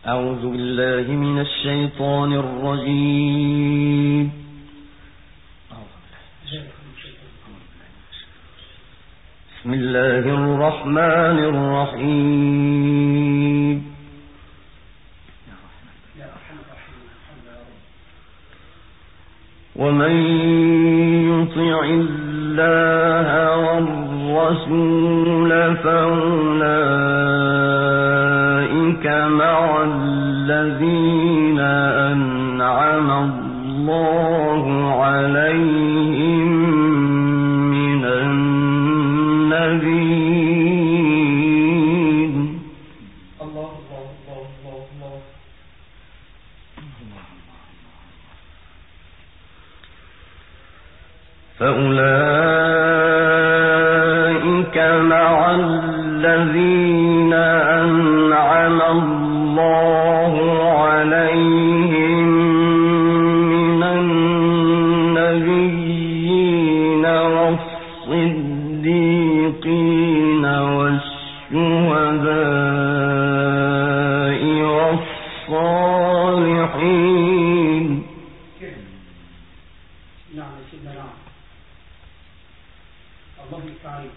أعوذ بالله من الشيطان الرجيم. بسم الله الرحمن الرحيم. ومن يطع الله والرسول فأولئك مع الذين أنعم الله عليهم من النبيين. الله الله الله الله الله. فأولئك مع الذين أنعم الله عليهم من النبيين والصديقين والشهداء والصالحين. نعم سيدنا نعم. الله يستعين.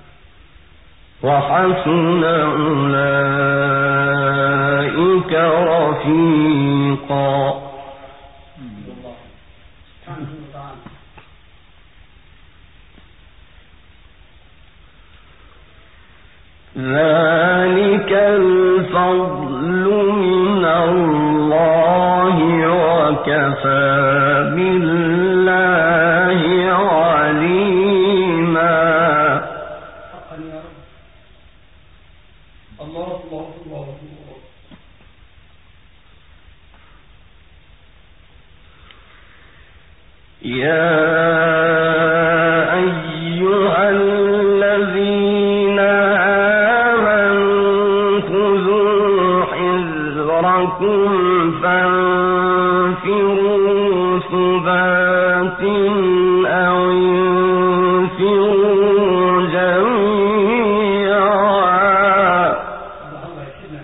وحسن أولئك رفيقا. الله سبحانه وتعالى. ذلك الفضل من الله وكفى بالله عليما. حقا يا رب. الله الله الله الله. يا أيها الذين آمنوا خذوا حذركم فانفروا ثبات أو انفروا جميعا. الله يا سيدنا.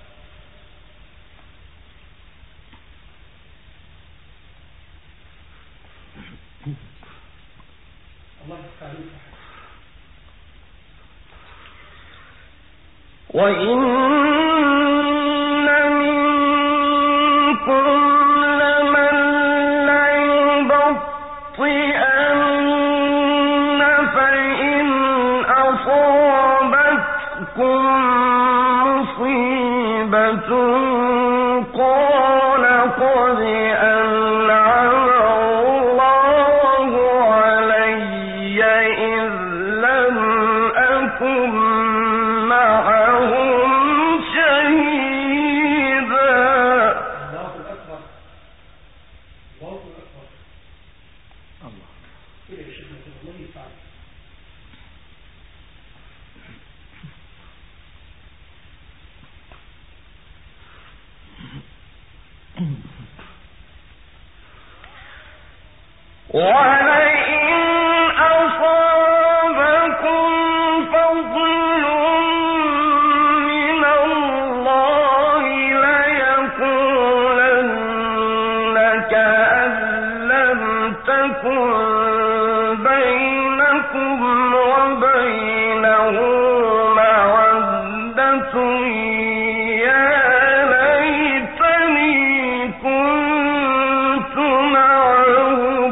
الله يستعين. وإن منكم لمن ليبطئن فإن أصابتكم مصيبة قال قد أنعم الله علي إذ لم أكن معهم شهيدا. الله أكبر. الله أكبر. الله. كده يا شيخنا كده الله يستعين. ولئن أصابكم فضل من الله ليقولن كأن لم تكن بينكم وبينه مودة يا ليتني كنت معهم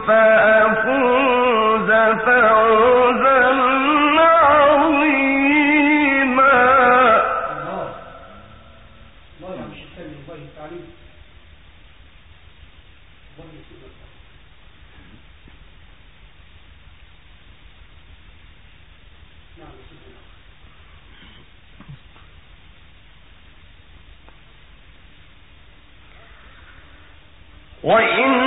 فأفوز فوزا عظيما. الله. الله يا مش الثاني. الله يستعين. الله يسلمك. نعم سيدنا. وإن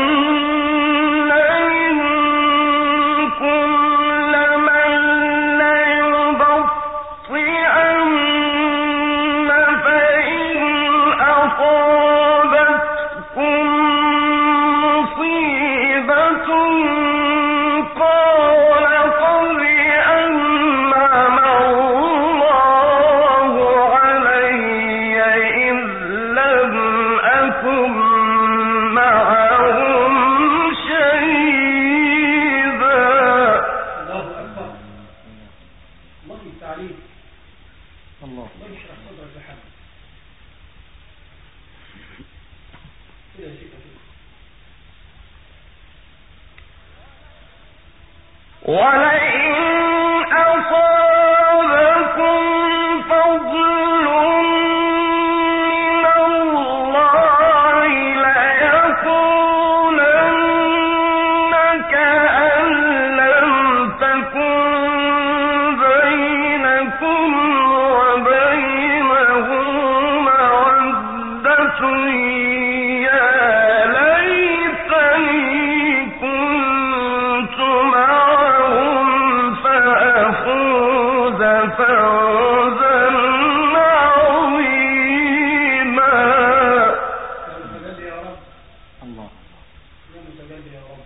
منكم لمن ليبطئن فإن أصابتكم مصيبة قال قد أنعم الله علي إذ لم الله يشرح صدرك لحد كده يا شيخ. ولئن أصابكم فضل من الله ليقولن كأن لم تكن بينكم وبينه مودة يا ليتني كنت معهم فأفوز فوزا عظيما. يا متجلي يا رب. الله يا متجلي يا رب.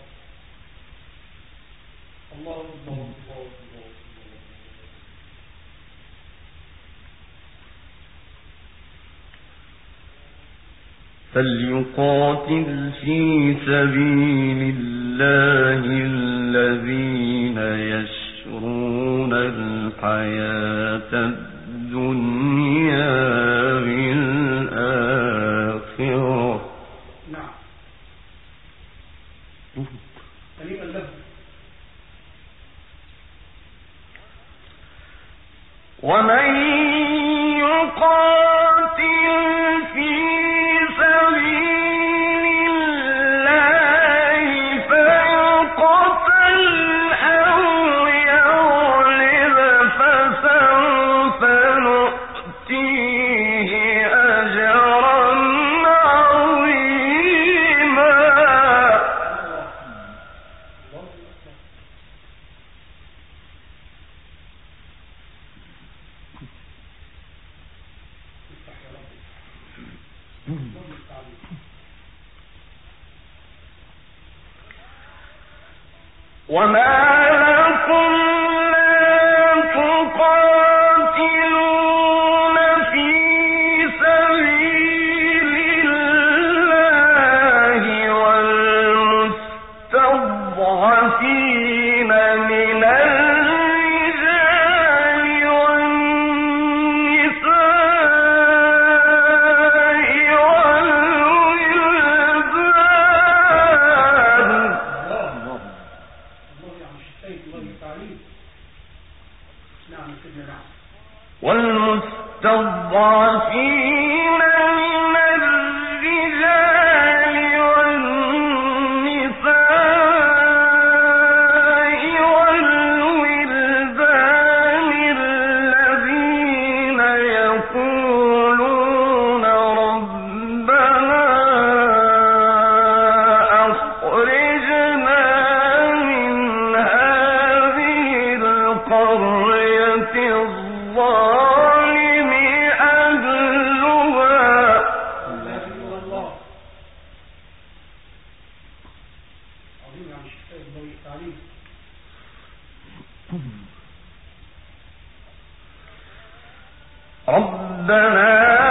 الله أكبر الله أكبر. فليقاتل في سبيل الله الذين يشرون الحياة الدنيا بالآخرة. نعم. سليما له. ومن يقاتل في سبيل الله فيقتل أو يغلب فسوف نؤتيه أجرا عظيما. وما لكم لا تقاتلون في سبيل الله والمستضعفين من الرجال والنساء والولدان. والمستضعفين من الرجال والنساء والولدان الذين يقولون ربنا أخرجنا من هذه القرية الظالم أهلها. ربنا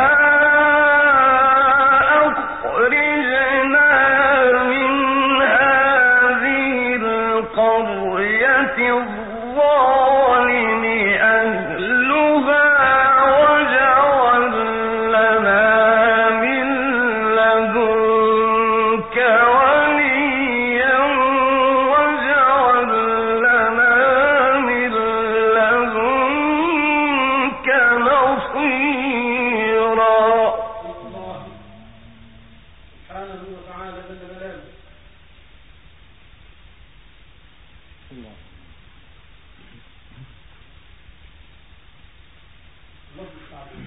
أخرجنا من هذه القرية الظالم أهلها واجعل لنا من لدنك وليا واجعل لنا من لدنك نصيرا. الله سبحانه وتعالى جل جلاله. الله الله المستعان.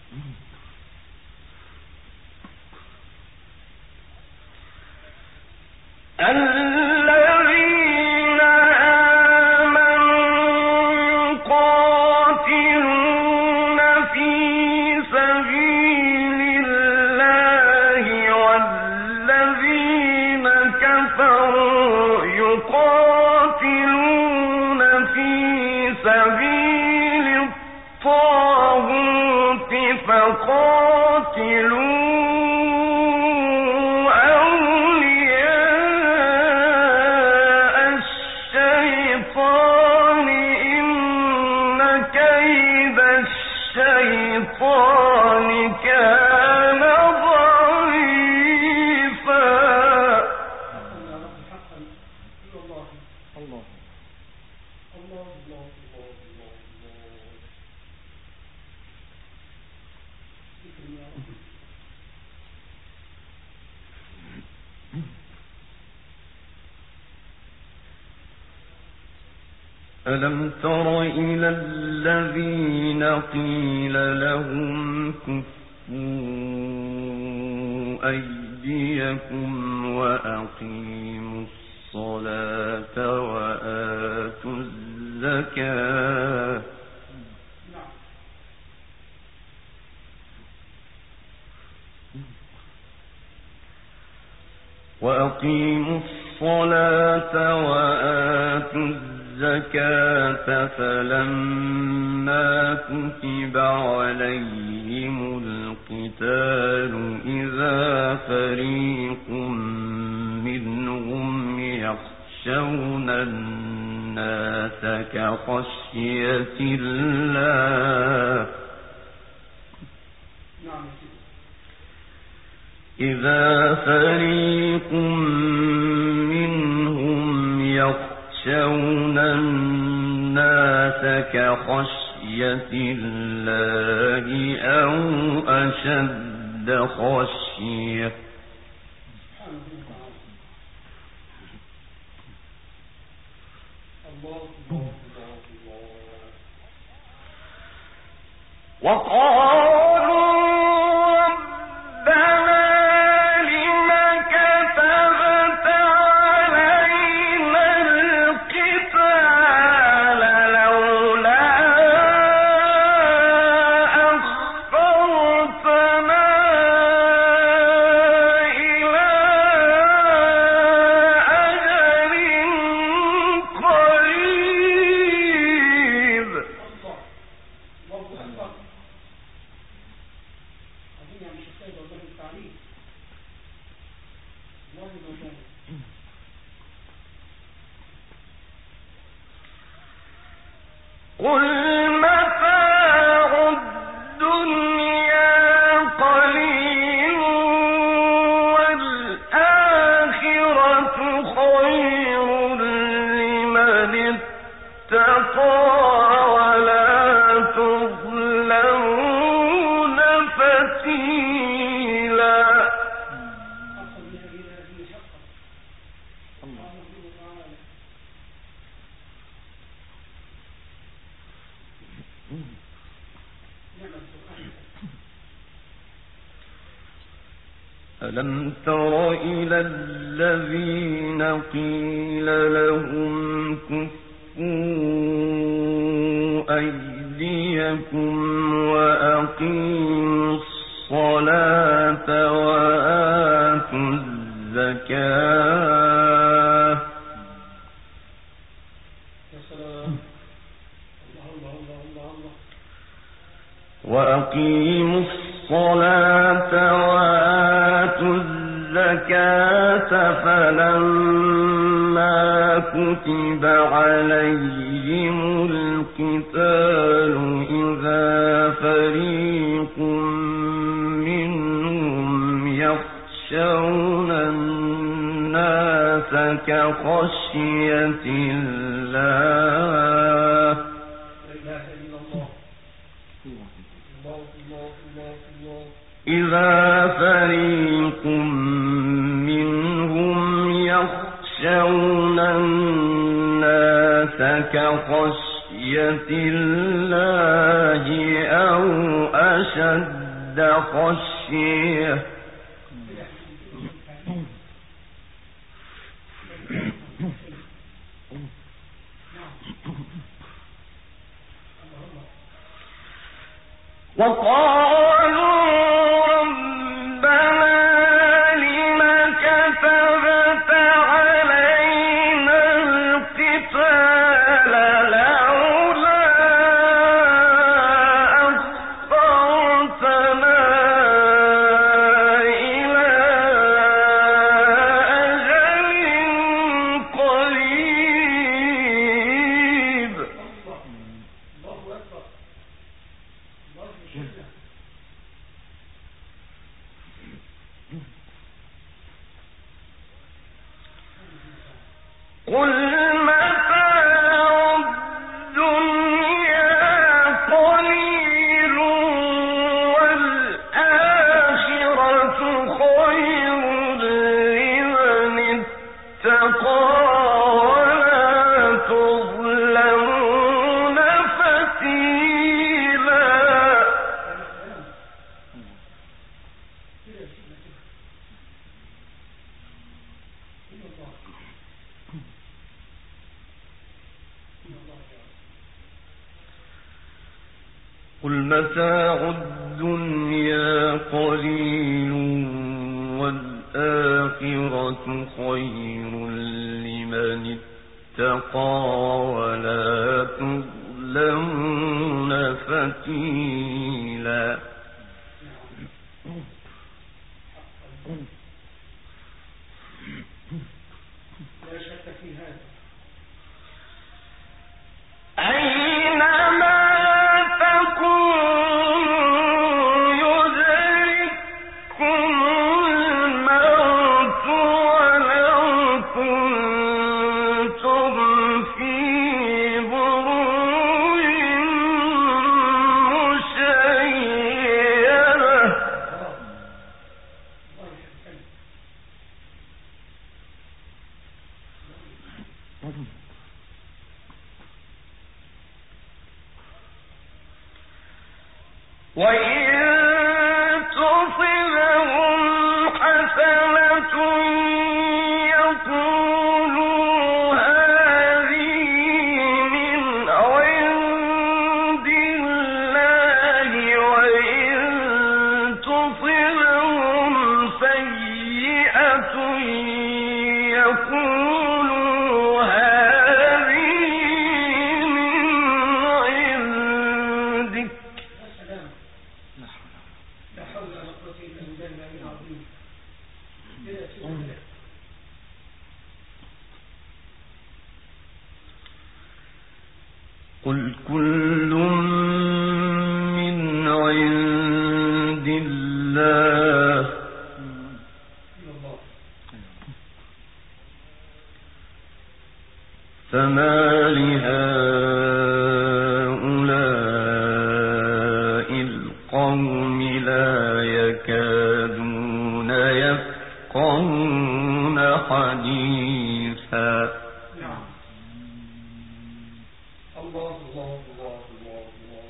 الذين آمنوا يقاتلون في سبيل الله والذين كفروا يقاتلون في سبيل الطاغوت فقاتلوا الشيطان إن كيد الشيطان الشيطان كان ضعيفا. حقا يا رب حقا. الله الله الله الله الله الله الله. ذكر يا رب. ألم تر إلى الذين قيل لهم كفوا أيديكم وأقيموا الصلاة وآتوا الزكاة الزكاة فلما كتب عليهم القتال إذا فريق منهم يخشون الناس كخشية الله إذا فريق منهم يخشون الناس كخشية الله أو أشد خشية وقالوا ألم تر إلى الذين قيل لهم كفوا أيديكم وأقيموا الصلاة وآتوا الزكاة وأقيموا الصلاة وآتوا الزكاة فلما كتب عليهم القتال إذا فريق منهم يخشون الناس كخشية الله إذا فريق منهم يخشون الناس كخشية الله أو أشد خشية وقالوا قل متاع الدنيا قليل والآخرة خير لمن اتقى ولا تظلمون فتيلا. لا شك في هذا. أينما تكونوا يدرككم الموت ولو كنتم في بروج مشيدة. وإن تصبهم حسنة يقولوا هذه من عند الله وإن تصبهم سيئة يقولوا هذه من عندك. لا حول ولا قوة إلا بالله العظيم. قل كل من عند الله فما لهؤلاء القوم لا يكادون يفقهون حديثا. الله الله الله الله الله.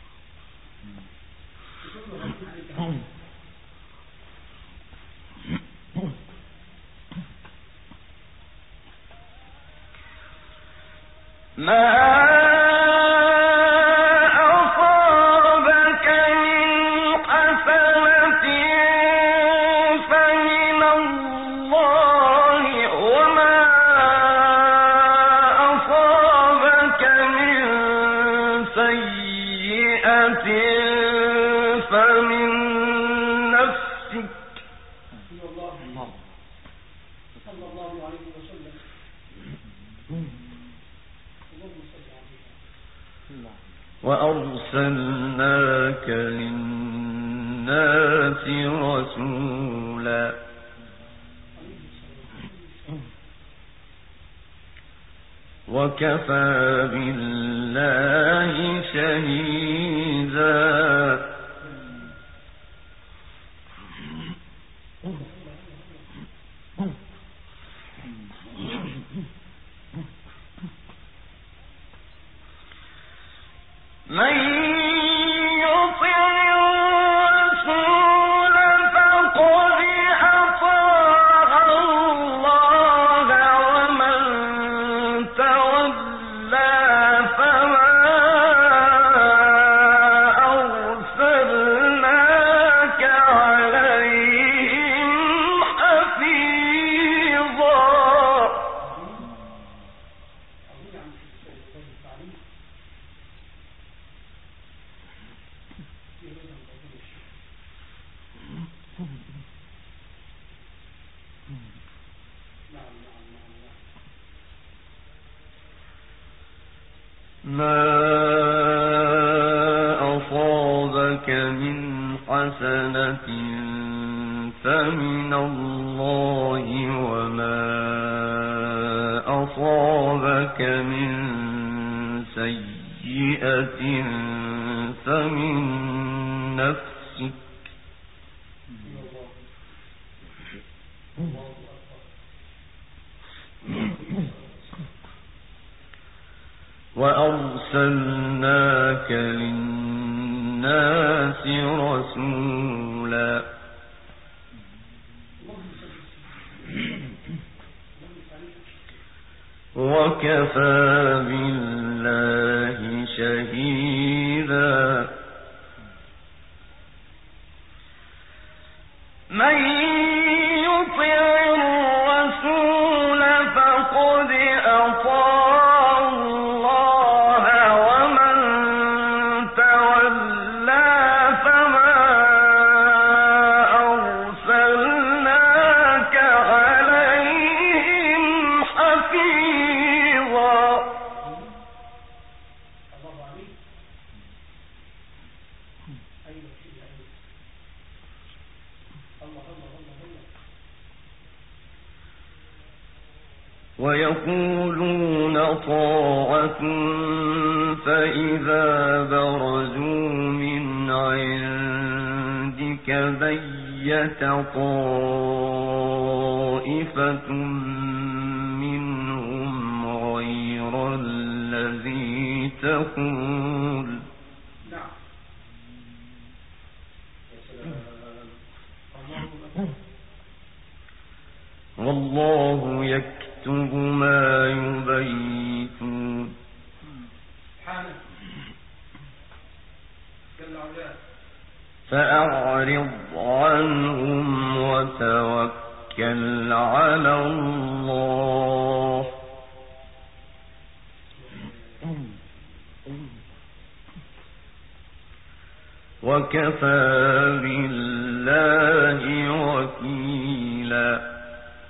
ما أصابك من حسنة فمن الله وما أصابك من سيئة فمن نفسك. صلى الله عليه وسلم. وأرسلناك للناس رسولا وكفى بالله شهيدا. من يطع الرسول فقد أطاع الله ومن تولى فما أرسلناك عليهم حفيظا. ما أصابك من حسنة فمن الله وما أصابك من سيئة فمن نفسك وأرسلناك للناس رسولا وكفى بالله شهيدا من يطع الرسول فقد أطاع الله ومن تولى فما أرسلناك عليهم حفيظا. ويقولون طاعة فإذا برزوا من عندك بيت طائفة منهم غير الذي تقول والله يكتب ما يبيتون. فأعرض عنهم وتوكل على الله وكفى بالله وكيلا.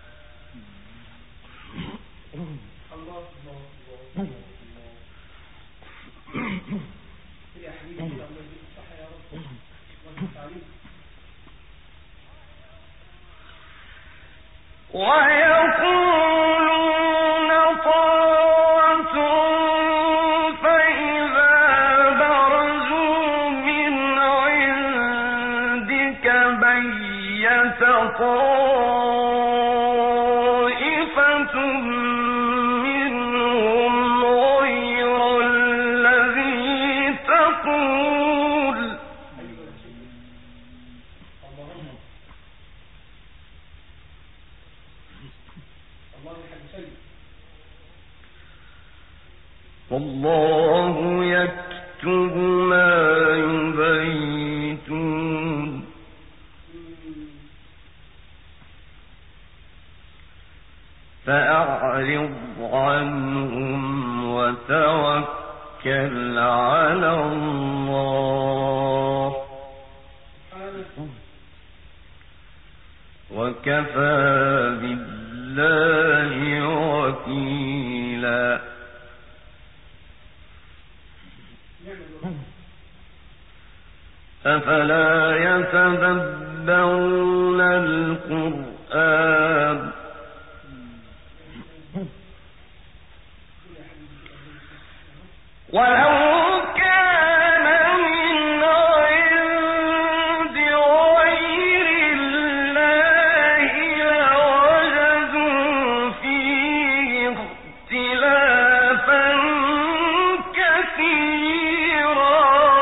ويقولون طاعة فإذا برزوا من عندك بيت طائفة منهم غير الذي تقول والله يكتب ما يبيتون. فأعرض عنهم وتوكل على الله وكفى بالله وكيلا. أفلا يتدبرون القرآن ولو كان من عند غير الله لوجدوا فيه اختلافا كثيرا.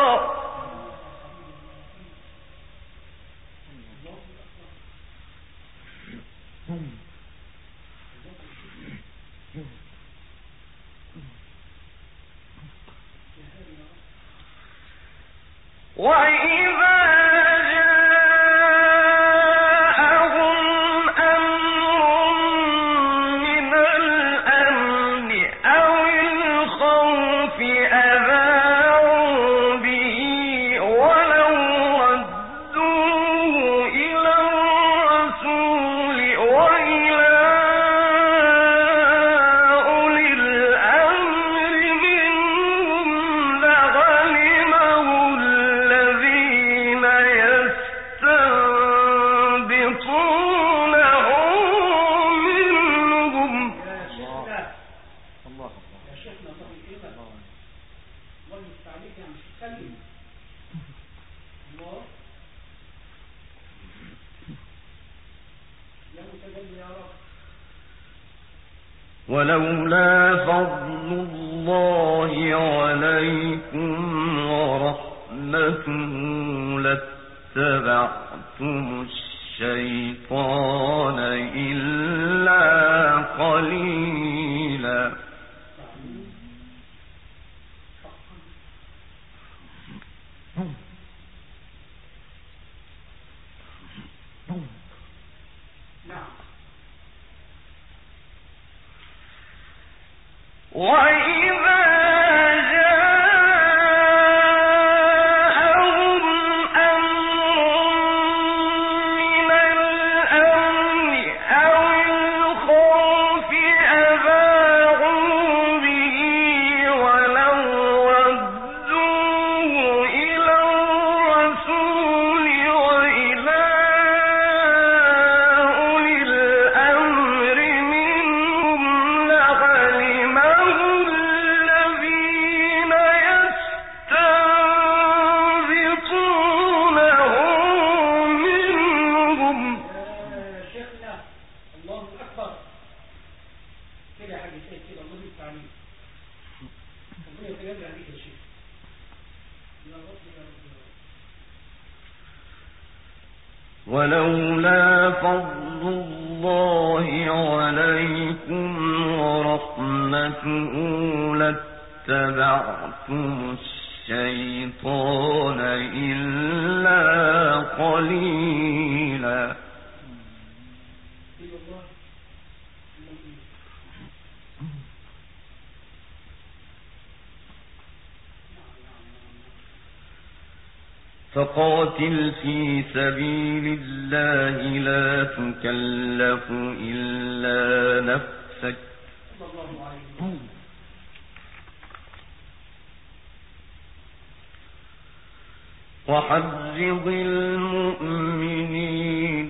وإذا جاءهم أمر من الأمن أو الخوف أذاعوا به ولو ردوه إلى الرسول وإلى أولي الأمر منهم لعلمه الذين ولولا فضل الله عليكم ورحمته لاتبعتم الشيطان إلا قليلا. وإذا ولولا فضل الله عليكم ورحمته لاتبعتم الشيطان إلا قليلا. فقاتل في سبيل الله لا تكلف إلا نفسك وحرض المؤمنين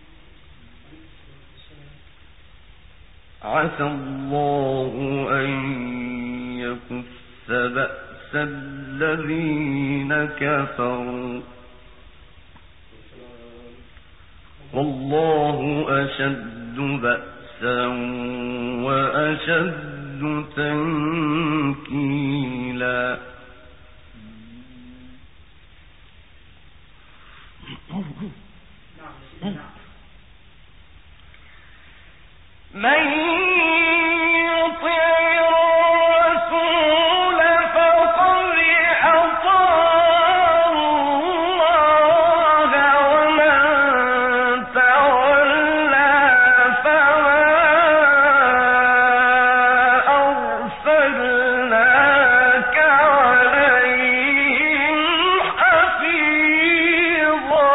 عسى الله أن يكف بأس الذين كفروا والله أشد بأسا وأشد تنكيلا. من يطع الرسول فقد أطاع الله ومن تولى فما أرسلناك عليهم حفيظا.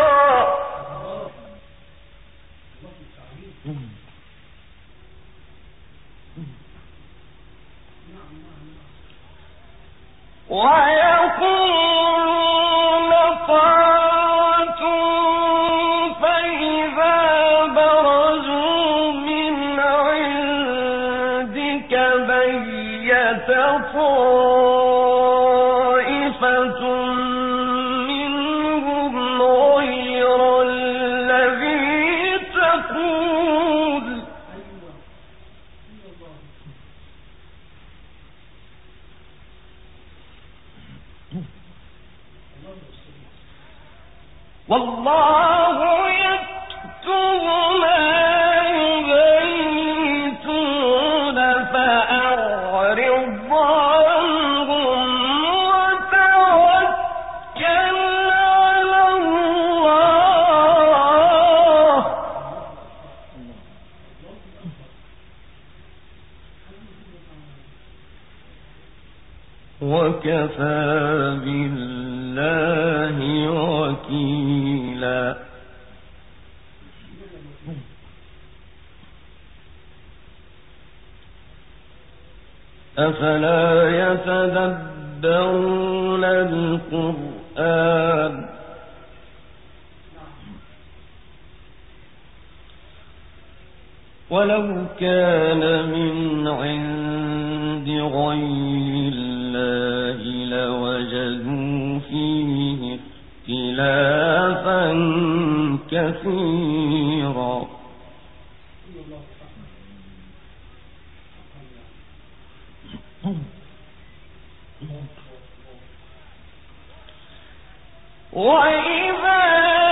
ويقولون طاعة فإذا برزوا من عندك بيت طائفة منهم غير الذي تقول والله يكتب ما يبيتون فأعرض عنهم وتوكل على الله وكفى بالله وكيلا. أفلا يتدبرون القرآن ولو كان من عند غير الله لوجدوا فيه اختلافا كثيرا. وإذا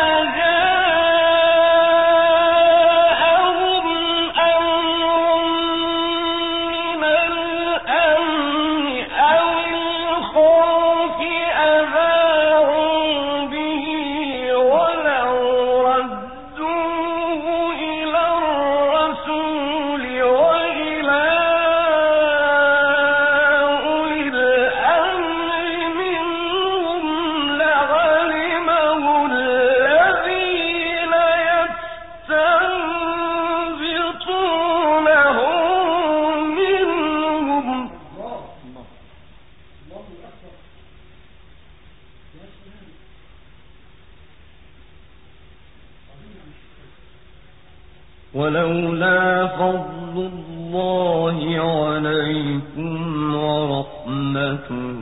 ولولا فضل الله عليكم ورحمته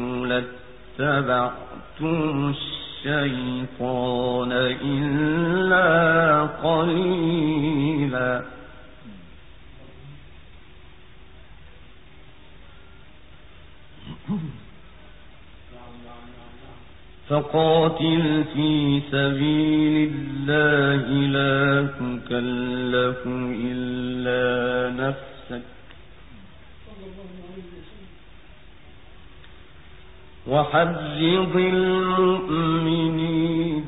لاتبعتم الشيطان إلا قليلا فقاتل في سبيل الله لا تكلف إلا نفسك وحرض المؤمنين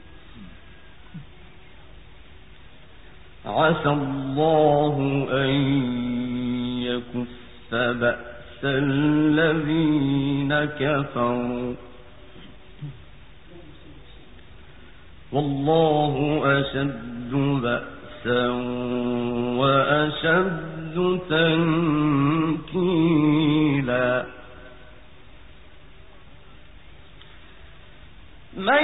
عسى الله أن يكف بأس الذين كفروا والله أشد بأسا وأشد تنكيلا من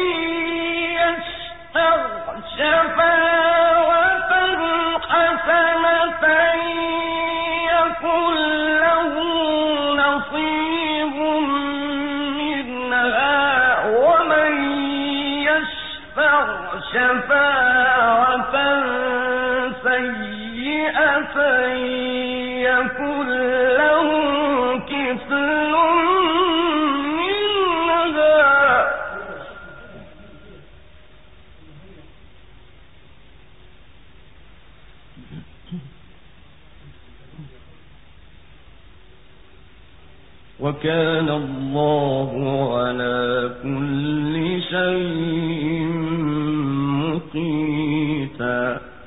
يشفع شفاعة حسنة يكن له نصيب منها ومن يشفع شفاعة سيئة يكن له كفل وكان الله على كل شيء مقيتا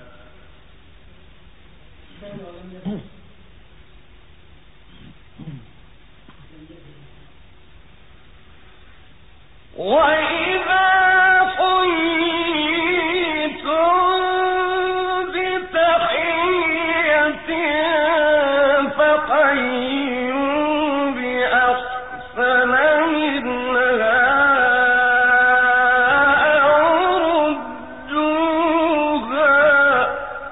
وإذا حييتم بتحية فحيوا بأحسن منها أو ردوها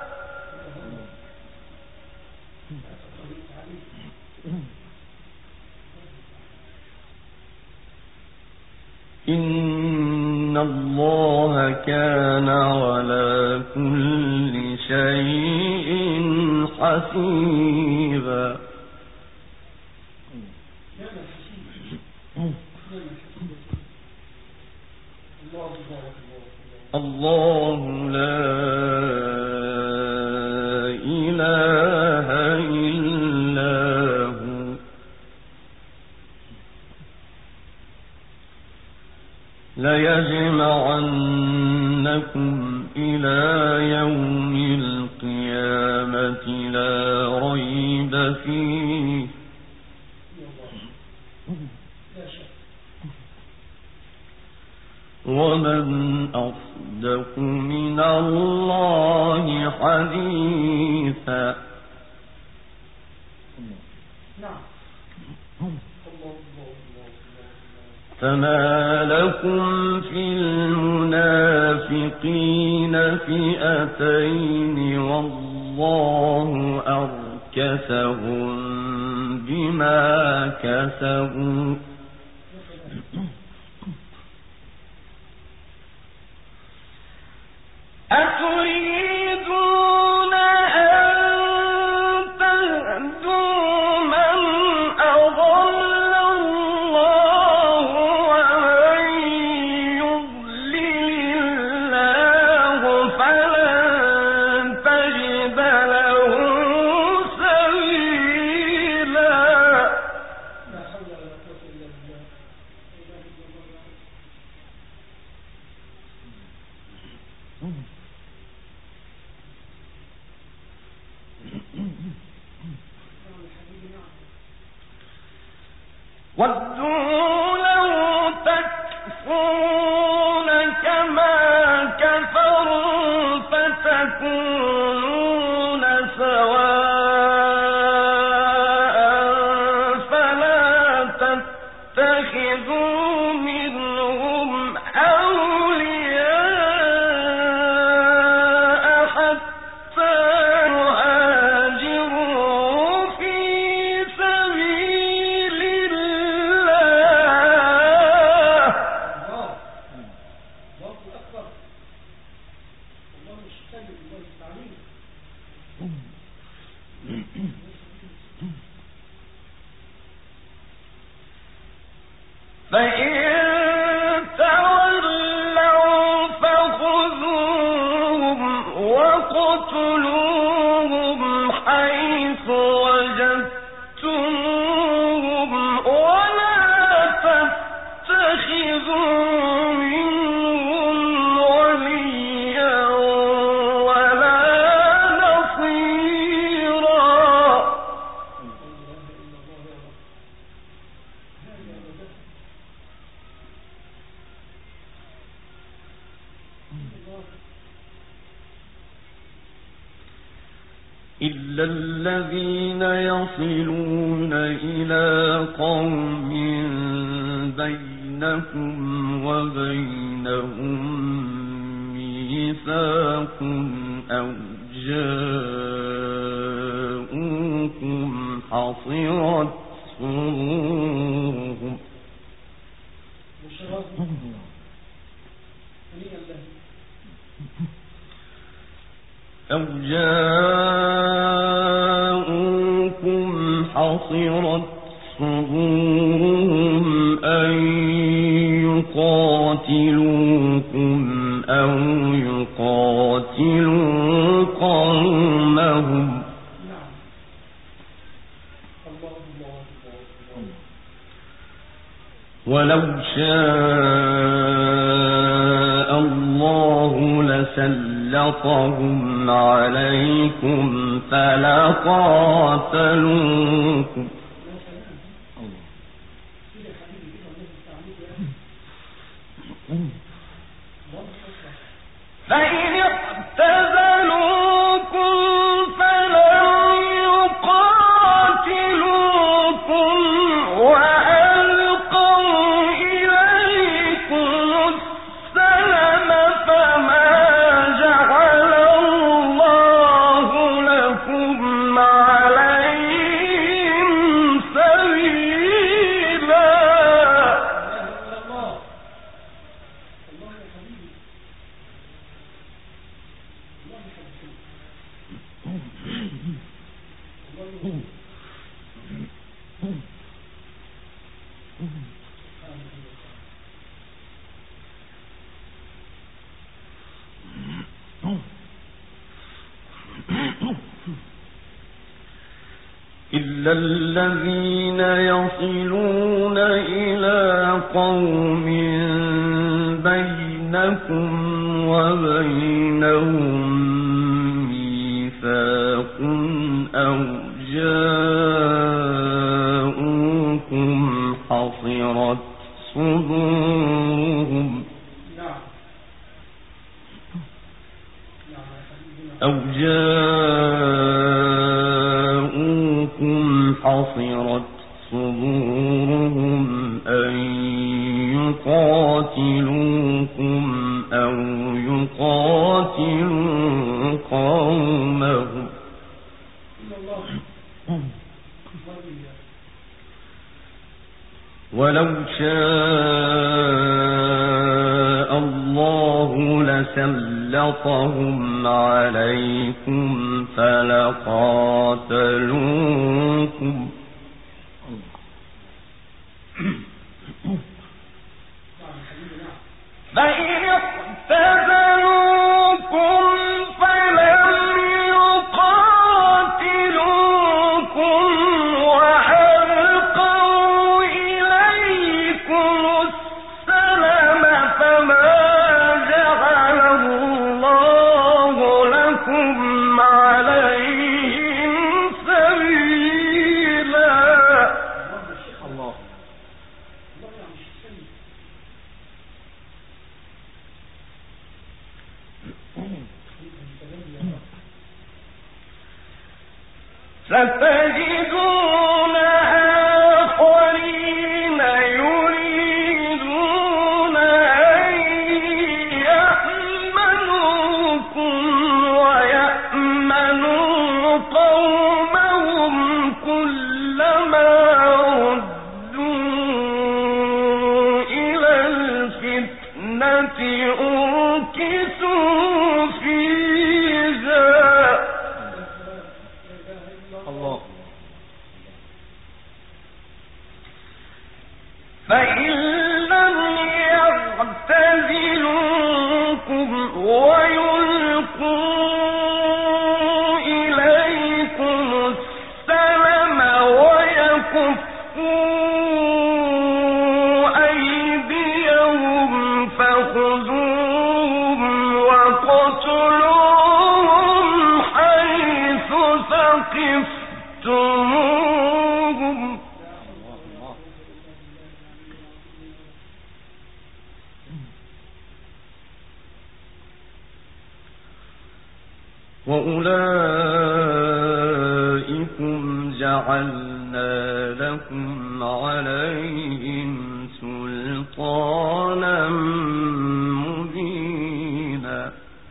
إن الله كان على كل شيء حسيبا الله لا إله إلا هو ليجمعنكم إلى يوم القيامة لا ريب فيه ومن أصدق من الله حديثا فما لكم في المنافقين فئتين والله أركسهم بما كسبوا أتريدون أن تهدوا من أضل الله ومن ودوا لو تكفرون كما كفروا فتكونون سواء فلا تتخذوا منهم أولياء حتى يهاجروا في سبيل الله. الله أكبر. الله مشتغل الله التعليم. فإن تولوا فخذوهم واقتلوهم حيث وجدتموهم ولا تتخذوا منهم وليا ولا نصيرا. إلا الذين يصلون إلى قوم بينكم وبينهم ميثاق أو جاءوكم حصرت صدورهم أو جاءوكم حصرت صدورهم أن يقاتلوكم أو يقاتلوا قومهم ولو شاء الله لسلطهم عليكم فلقاتلوكم فإن اعتزلوكم فلم يقاتلوكم وألقوا إليكم السلم فما جعل الله لكم عليهم سبيلا. إلا الذين يصلون إلى قوم بينكم وبينهم ميثاق أو جاءوكم حصرت صدورهم أو جاءوكم حصرت صدورهم أن يقاتلوكم أو يقاتلوا قومهم ولو شاء الله لسلطهم عليكم فلقاتلوكم فإن اعتزلوكم فلم يقاتلوكم وألقوا إليكم السلم فما جعل الله ستجدون آخرين يريدون أن يأمنوكم ويأمنوا قومهم كلما ردوا إلى الفتنة أركسوا فيها. الله. فإن لم يعتزلوكم ويلقوا إليكم السلم ويكفوا أيديهم فخذوهم وقتلوهم حيث ثقفتموهم وأولئكم جعلنا لكم عليهم سلطانا مبينا.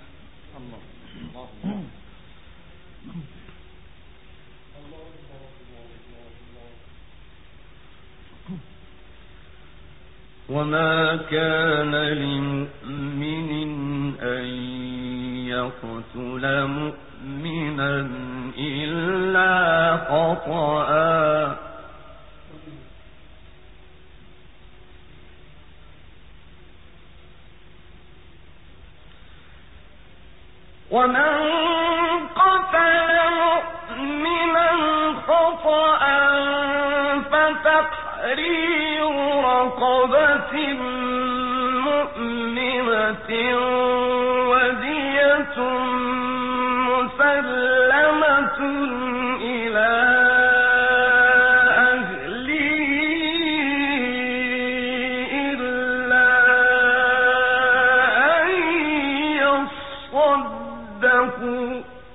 وما كان لمؤمن أن يقتل مؤمنا إلا خطأ ومن قتل مؤمنا خطأ فتحرير رقبة مؤمنة ودية مسلمة إلى أهله إلا أن يصدقوا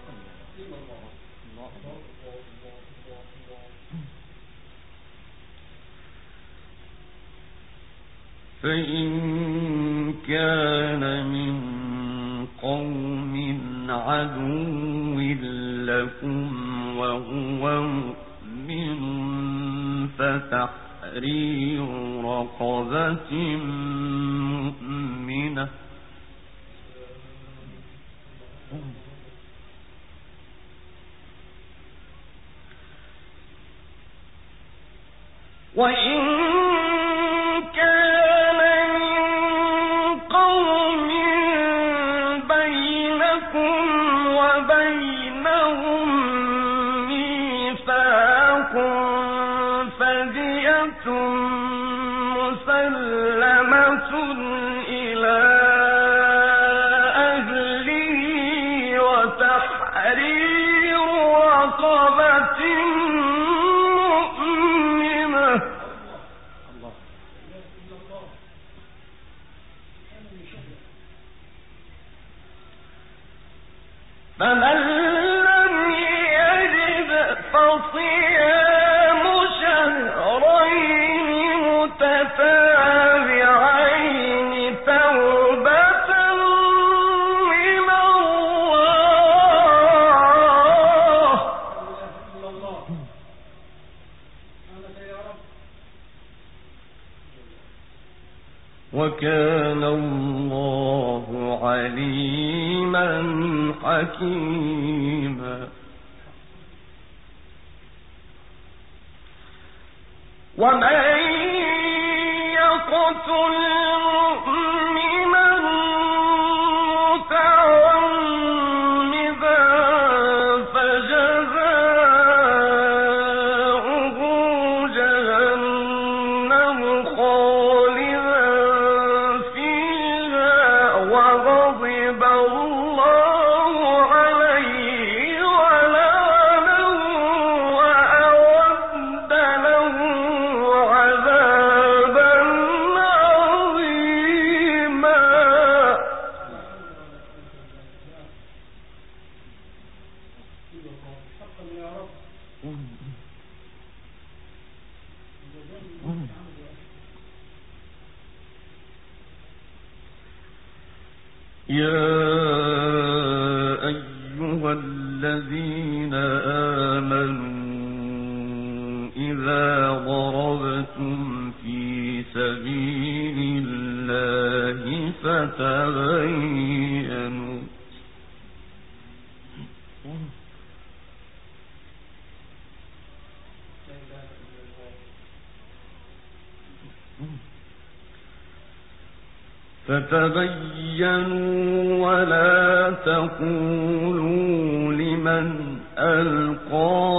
فإن كان من قوم عدو لكم وهو مؤمن فتحرير رقبة مؤمنة وإن كان من قوم بينكم وبينهم ميثاق فدية مسلمة إلى أهله وتحرير رقبة مؤمنة فمن لم يجد فصيام شهرين متتابعين توبة من الله وكان الله عليما حكيما. ومن يقتل مؤمنا متعمدا فجزاؤه جهنم خالدا فيها وغضب الله عليه ولعنه وأعد له عذابا عظيما. يا أيها الذين آمنوا إذا ضربتم في سبيل الله فتبينوا ولا تقولوا لمن ألقى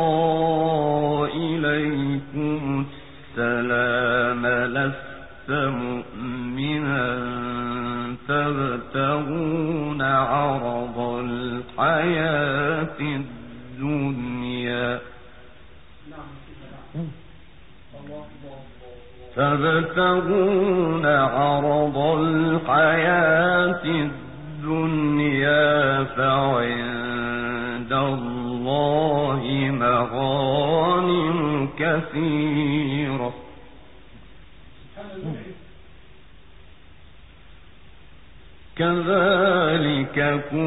إليكم السلام لست مؤمنا تبتغون عرض الحياة الدنيا فعند الله مغانم كثيرة كذلك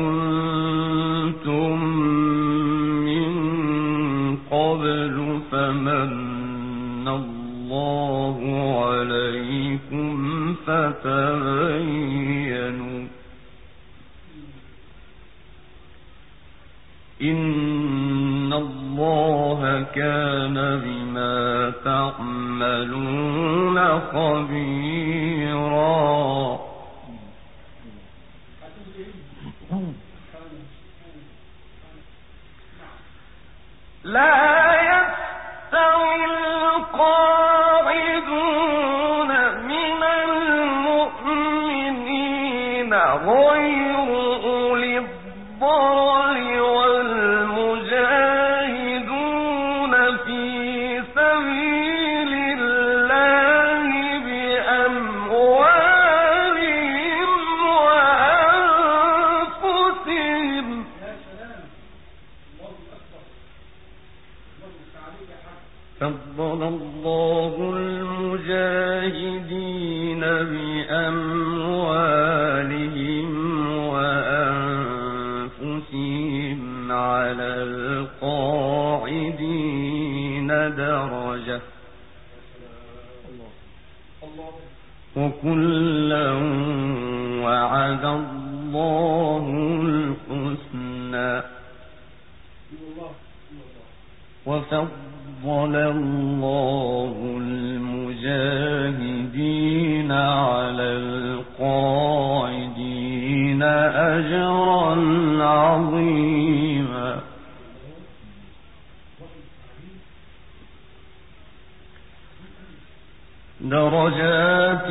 كنتم من قبل فمن الله عليكم فتبينوا إن الله كان بما تعملون خبيرا لا يستوي القاعدون من المؤمنين غير أولي الضرر والمجاهدون في سبيل الله بأموالهم وأنفسهم فضل الله المجاهدين بأموالهم وأنفسهم على القاعدين درجة وكلا وعد الله الحسنى وفضل الله المجاهدين على القاعدين أجرا عظيما درجات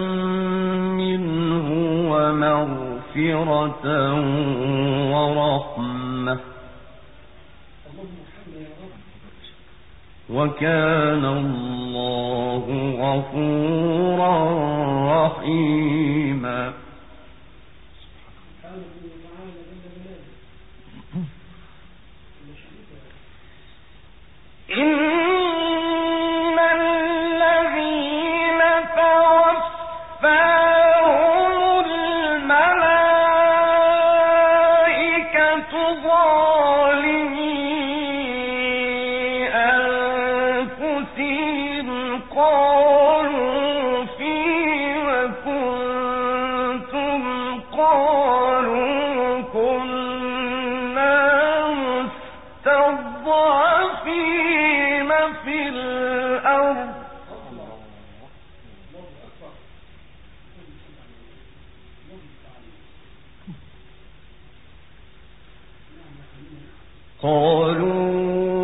منه ومغفرة ورحمة وكان الله غفورا رحيما إن الذين توفاهم الملائكة ظالمي أنفسهم قالوا فيم كنتم قالوا كنا مستضعفين في الأرض قالوا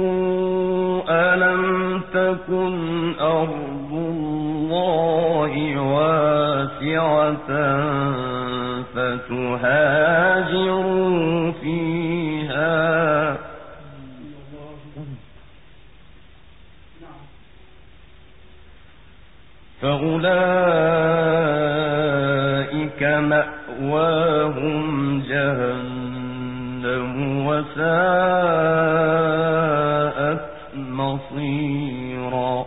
ألم تكن أرض الله واسعة فتهاجروا فيها فأولئك مأواهم جهنم وساءت مصيرا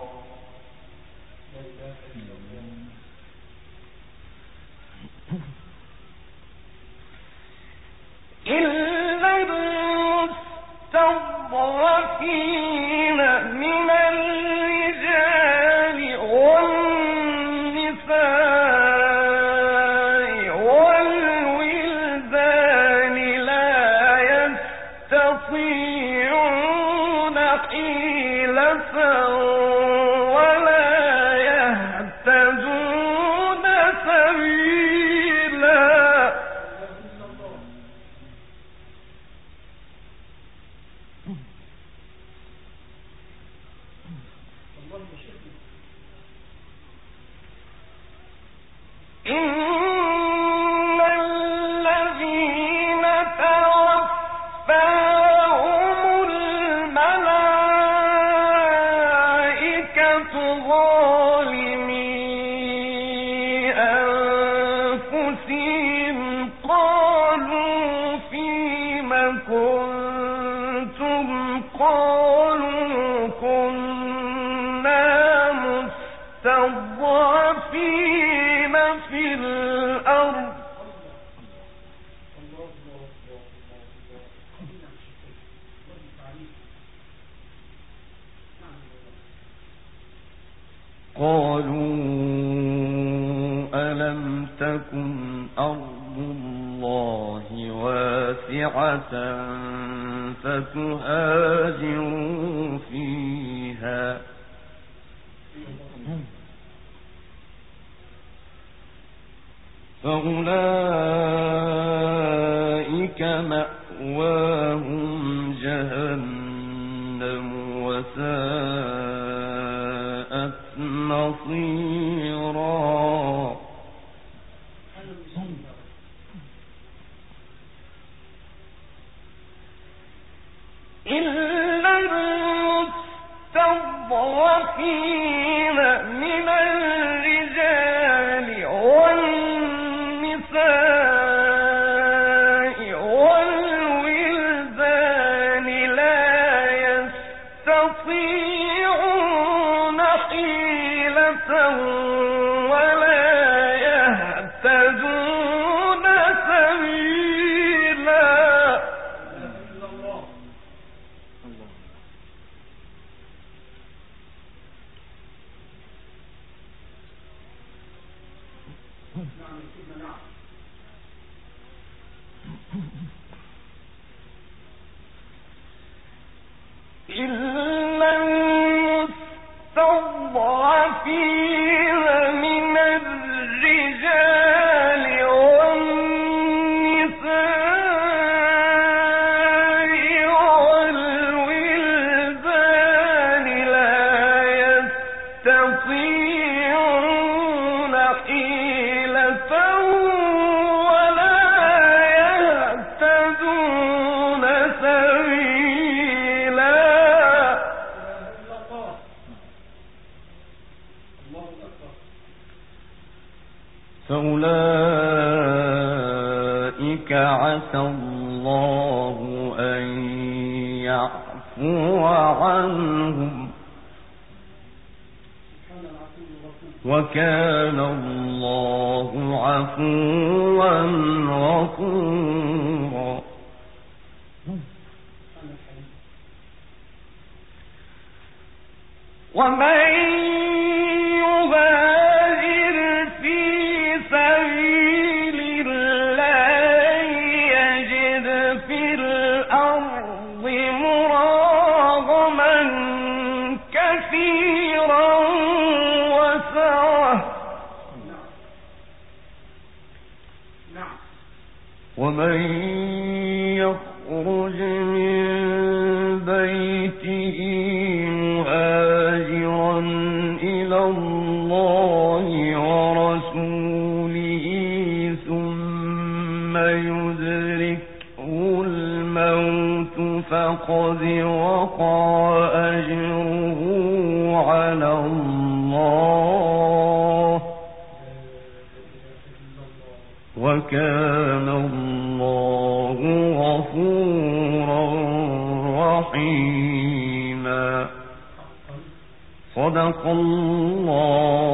المستضعفين من الرجال والنساء والولدان لا يستطيعون حيلة ولا يهتدون سبيلا. إن الذين توفاهم الملائكة ظالمي أنفسهم قالوا فيم كنتم قالوا كنا مستضعفين في الأرض قالوا ألم تكن أرض الله واسعة فتهاجروا فيها فأولئك مأواهم جهنم وساءت مصيرا. إلا المستضعفين من الرجال والنساء والولدان لا يستطيعون حيلة ولا يهتدون سبيلا. إلا المستضعفين من الرجال والنساء والولدان لا يستطيعون حيلة ولا يهتدون سبيلا. فأولئك عسى الله أن يعفو عنهم وكان الله عفوا غفورا. ومن يهاجر في سبيل الله يجد في الأرض مراغما كثيرا وسعة ومن يخرج من بيته مهاجرا إلى الله ورسوله ثم يدركه الموت فقد وقع أجره على الله وكان الله غفورا رحيما. صدق الله